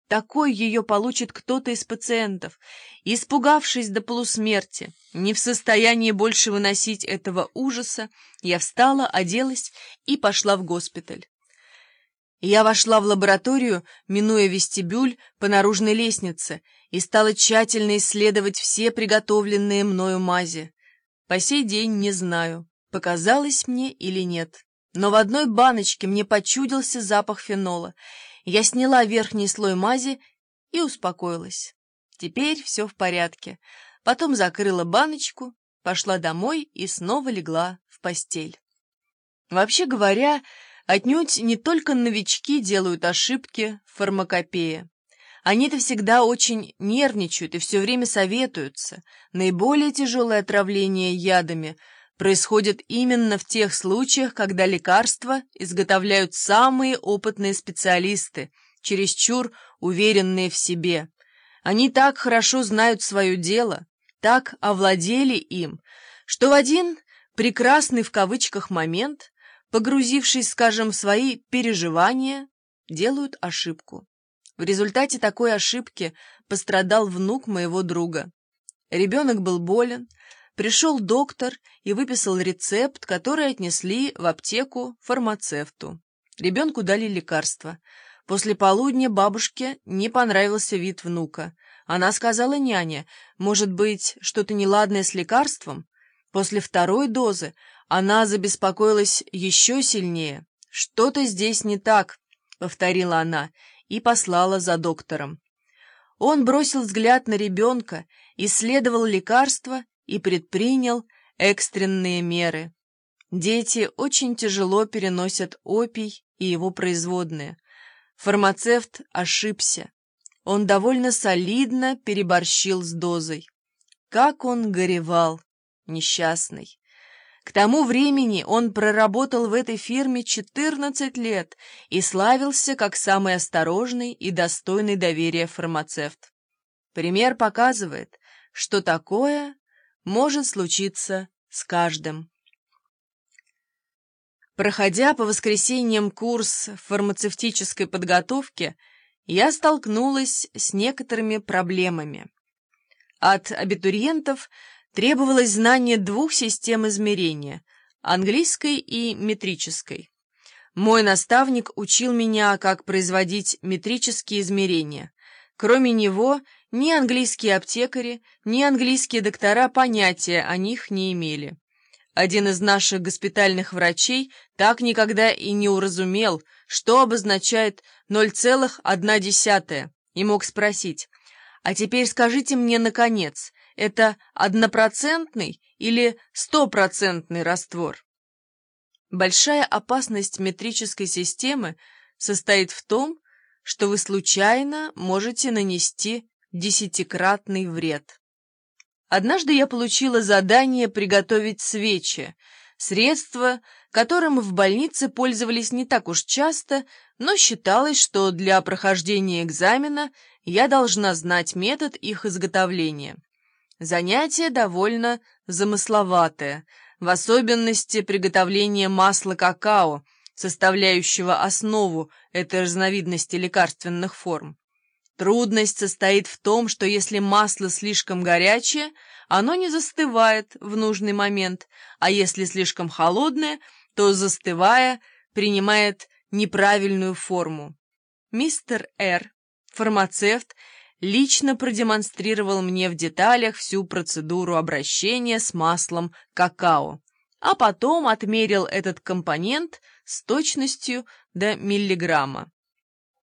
такой ее получит кто-то из пациентов, испугавшись до полусмерти, не в состоянии больше выносить этого ужаса, я встала, оделась и пошла в госпиталь. Я вошла в лабораторию, минуя вестибюль по наружной лестнице, и стала тщательно исследовать все приготовленные мною мази. По сей день не знаю, показалось мне или нет, но в одной баночке мне почудился запах фенола. Я сняла верхний слой мази и успокоилась. Теперь все в порядке. Потом закрыла баночку, пошла домой и снова легла в постель. Вообще говоря, отнюдь не только новички делают ошибки в фармакопее. Они-то всегда очень нервничают и все время советуются. Наиболее тяжелое отравление ядами происходит именно в тех случаях, когда лекарства изготовляют самые опытные специалисты, чересчур уверенные в себе. Они так хорошо знают свое дело, так овладели им, что в один «прекрасный» в кавычках момент, погрузившись, скажем, в свои переживания, делают ошибку. В результате такой ошибки пострадал внук моего друга. Ребенок был болен, пришел доктор и выписал рецепт, который отнесли в аптеку фармацевту. Ребенку дали лекарство. После полудня бабушке не понравился вид внука. Она сказала няне: «Может быть, что-то неладное с лекарством?» После второй дозы она забеспокоилась еще сильнее. «Что-то здесь не так», — повторила она, и послала за доктором. Он бросил взгляд на ребенка, исследовал лекарство и предпринял экстренные меры. Дети очень тяжело переносят опий и его производные. Фармацевт ошибся. Он довольно солидно переборщил с дозой. Как он горевал, несчастный. К тому времени он проработал в этой фирме 14 лет и славился как самый осторожный и достойный доверия фармацевт. Пример показывает, что такое может случиться с каждым. Проходя по воскресеньям курс фармацевтической подготовки, я столкнулась с некоторыми проблемами. От абитуриентов требовалось знание двух систем измерения – английской и метрической. Мой наставник учил меня, как производить метрические измерения. Кроме него, ни английские аптекари, ни английские доктора понятия о них не имели. Один из наших госпитальных врачей так никогда и не уразумел, что обозначает 0,1, и мог спросить: «А теперь скажите мне, наконец, это 1% или 100% раствор?» Большая опасность метрической системы состоит в том, что вы случайно можете нанести 10-кратный вред. Однажды я получила задание приготовить свечи, средство, которым в больнице пользовались не так уж часто, но считалось, что для прохождения экзамена я должна знать метод их изготовления. Занятие довольно замысловатое, в особенности приготовление масла какао, составляющего основу этой разновидности лекарственных форм. Трудность состоит в том, что если масло слишком горячее, оно не застывает в нужный момент, а если слишком холодное, то, застывая, принимает неправильную форму. Мистер Р., фармацевт, лично продемонстрировал мне в деталях всю процедуру обращения с маслом какао, а потом отмерил этот компонент с точностью до миллиграмма.